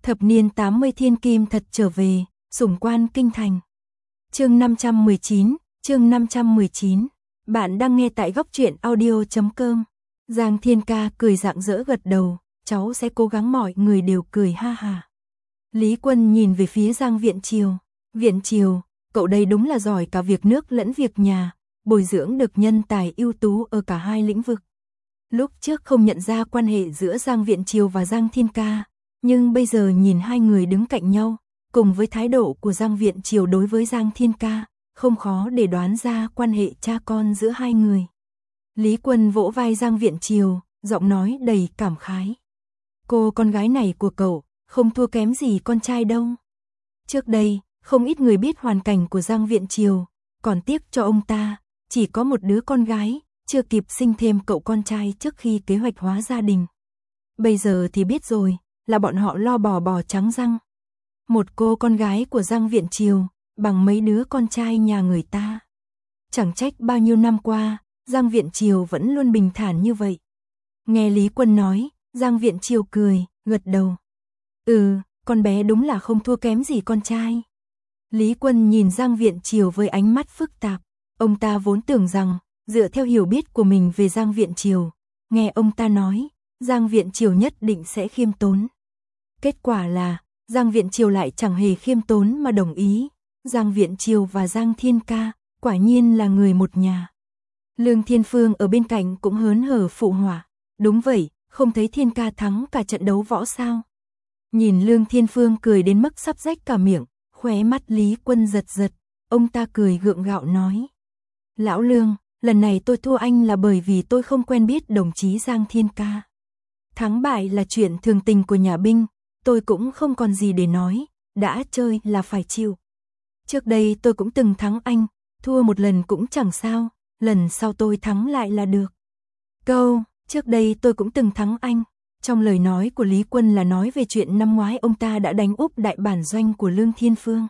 Thập niên 80 thiên kim thật trở về, sủng quan kinh thành. Chương 519, chương 519. Bạn đang nghe tại góc truyện audio.com. Giang Thiên Ca cười rạng rỡ gật đầu, cháu sẽ cố gắng, mọi người đều cười ha ha. Lý Quân nhìn về phía Giang Viện Triều. Viện Triều, cậu đây đúng là giỏi cả việc nước lẫn việc nhà, bồi dưỡng được nhân tài ưu tú ở cả hai lĩnh vực. Lúc trước không nhận ra quan hệ giữa Giang Viện Triều và Giang Thiên Ca, nhưng bây giờ nhìn hai người đứng cạnh nhau, cùng với thái độ của Giang Viện Triều đối với Giang Thiên Ca, không khó để đoán ra quan hệ cha con giữa hai người. Lý Quân vỗ vai Giang Viện Triều, giọng nói đầy cảm khái. Cô con gái này của cậu, không thua kém gì con trai đâu. Trước đây, không ít người biết hoàn cảnh của Giang Viện Triều, còn tiếc cho ông ta, chỉ có một đứa con gái, chưa kịp sinh thêm cậu con trai trước khi kế hoạch hóa gia đình. Bây giờ thì biết rồi, là bọn họ lo bò trắng răng. Một cô con gái của Giang Viện Triều, bằng mấy đứa con trai nhà người ta. Chẳng trách bao nhiêu năm qua, Giang Viện Triều vẫn luôn bình thản như vậy. Nghe Lý Quân nói, Giang Viện Triều cười, gật đầu. Con bé đúng là không thua kém gì con trai. Lý Quân nhìn Giang Viện Triều với ánh mắt phức tạp. Ông ta vốn tưởng rằng, dựa theo hiểu biết của mình về Giang Viện Triều, nghe ông ta nói, Giang Viện Triều nhất định sẽ khiêm tốn. Kết quả là, Giang Viện Triều lại chẳng hề khiêm tốn mà đồng ý. Giang Viện Triều và Giang Thiên Ca, quả nhiên là người một nhà. Lương Thiên Phương ở bên cạnh cũng hớn hở phụ họa. Đúng vậy, không thấy Thiên Ca thắng cả trận đấu võ sao? Nhìn Lương Thiên Phương cười đến mức sắp rách cả miệng, khóe mắt Lý Quân giật giật, ông ta cười gượng gạo nói. Lão Lương, lần này tôi thua anh là bởi vì tôi không quen biết đồng chí Giang Thiên Ca. Thắng bại là chuyện thường tình của nhà binh, tôi cũng không còn gì để nói, đã chơi là phải chịu. Trước đây tôi cũng từng thắng anh, thua một lần cũng chẳng sao, lần sau tôi thắng lại là được. Trước đây tôi cũng từng thắng anh. Trong lời nói của Lý Quân là nói về chuyện năm ngoái ông ta đã đánh úp đại bản doanh của Lương Thiên Phương.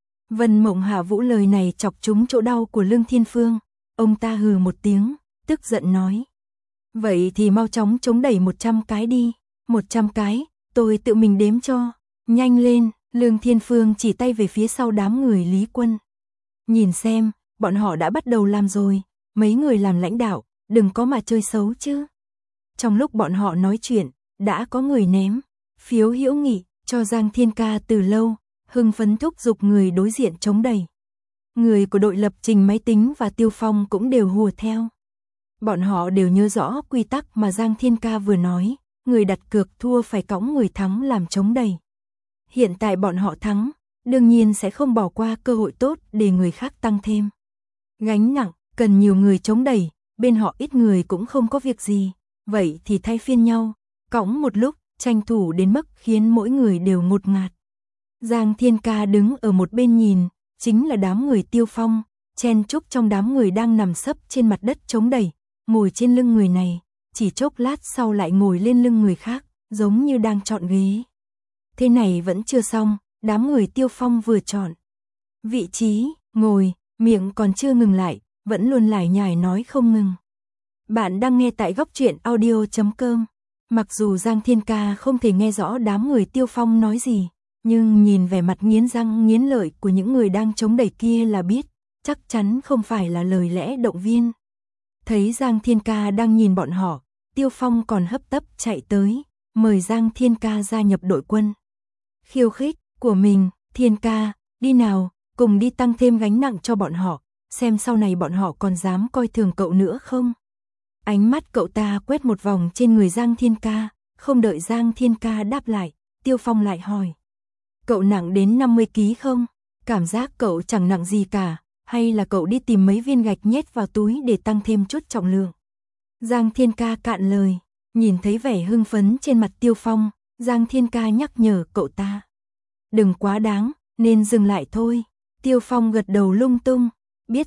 Vân Mộng Hạ Vũ lời này chọc trúng chỗ đau của Lương Thiên Phương. Ông ta hừ một tiếng, tức giận nói. Vậy thì mau chóng chống đẩy 100 cái đi. 100 cái, tôi tự mình đếm cho. Nhanh lên, Lương Thiên Phương chỉ tay về phía sau đám người Lý Quân. Nhìn xem, bọn họ đã bắt đầu làm rồi. Mấy người làm lãnh đạo, đừng có mà chơi xấu chứ. Trong lúc bọn họ nói chuyện, đã có người ném phiếu hữu nghị cho Giang Thiên Ca từ lâu, hưng phấn thúc giục người đối diện chống đẩy. Người của đội lập trình máy tính và Tiêu Phong cũng đều hùa theo. Bọn họ đều nhớ rõ quy tắc mà Giang Thiên Ca vừa nói, người đặt cược thua phải cõng người thắng làm chống đẩy. Hiện tại bọn họ thắng, đương nhiên sẽ không bỏ qua cơ hội tốt để người khác tăng thêm. Gánh nặng, cần nhiều người chống đẩy, bên họ ít người cũng không có việc gì, vậy thì thay phiên nhau, cõng một lúc, tranh thủ đến mức khiến mỗi người đều ngột ngạt. Giang Thiên Ca đứng ở một bên nhìn, chính là đám người Tiêu Phong, chen chúc trong đám người đang nằm sấp trên mặt đất chống đẩy, ngồi trên lưng người này, chỉ chốc lát sau lại ngồi lên lưng người khác, giống như đang chọn ghế. Thế này vẫn chưa xong, đám người Tiêu Phong vừa chọn vị trí, ngồi, miệng còn chưa ngừng lại, vẫn luôn lải nhải nói không ngừng. Bạn đang nghe tại góc truyện audio.com. Mặc dù Giang Thiên Ca không thể nghe rõ đám người Tiêu Phong nói gì, nhưng nhìn vẻ mặt nghiến răng nghiến lợi của những người đang chống đẩy kia là biết, chắc chắn không phải là lời lẽ động viên. Thấy Giang Thiên Ca đang nhìn bọn họ, Tiêu Phong còn hấp tấp chạy tới, mời Giang Thiên Ca gia nhập đội quân. Khiêu khích của mình, Thiên Ca, đi nào, cùng đi tăng thêm gánh nặng cho bọn họ, xem sau này bọn họ còn dám coi thường cậu nữa không? Ánh mắt cậu ta quét một vòng trên người Giang Thiên Ca, không đợi Giang Thiên Ca đáp lại, Tiêu Phong lại hỏi. Cậu nặng đến 50 kg không? Cảm giác cậu chẳng nặng gì cả, hay là cậu đi tìm mấy viên gạch nhét vào túi để tăng thêm chút trọng lượng? Giang Thiên Ca cạn lời, nhìn thấy vẻ hưng phấn trên mặt Tiêu Phong, Giang Thiên Ca nhắc nhở cậu ta. Đừng quá đáng, nên dừng lại thôi. Tiêu Phong gật đầu lung tung, biết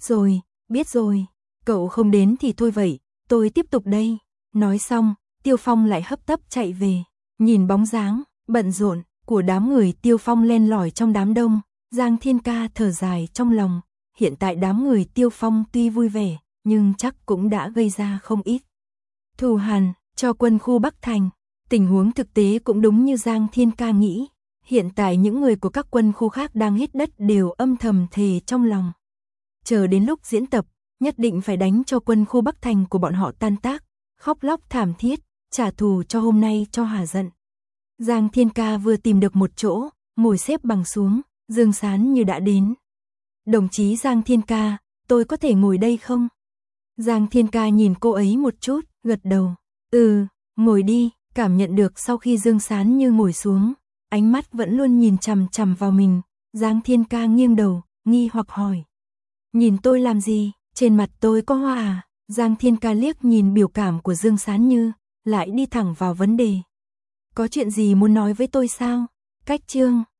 rồi, cậu không đến thì thôi vậy. Tôi tiếp tục đây. Nói xong, Tiêu Phong lại hấp tấp chạy về. Nhìn bóng dáng, bận rộn của đám người Tiêu Phong len lỏi trong đám đông, Giang Thiên Ca thở dài trong lòng. Hiện tại đám người Tiêu Phong tuy vui vẻ, nhưng chắc cũng đã gây ra không ít thù hằn cho quân khu Bắc Thành. Tình huống thực tế cũng đúng như Giang Thiên Ca nghĩ. Hiện tại những người của các quân khu khác đang hít đất đều âm thầm thề trong lòng. Chờ đến lúc diễn tập, nhất định phải đánh cho quân khu Bắc Thành của bọn họ tan tác, khóc lóc thảm thiết, trả thù cho hôm nay cho hả giận. Giang Thiên Ca vừa tìm được một chỗ, ngồi xếp bằng xuống, Dương Sán Như đã đến. Đồng chí Giang Thiên Ca, tôi có thể ngồi đây không? Giang Thiên Ca nhìn cô ấy một chút, gật đầu. Ngồi đi, cảm nhận được sau khi Dương Sán Như ngồi xuống, ánh mắt vẫn luôn nhìn chằm chằm vào mình. Giang Thiên Ca nghiêng đầu, nghi hoặc hỏi. Nhìn tôi làm gì, trên mặt tôi có hoa à? Giang Thiên Ca liếc nhìn biểu cảm của Dương Sán Như, lại đi thẳng vào vấn đề. Có chuyện gì muốn nói với tôi sao? Cách chương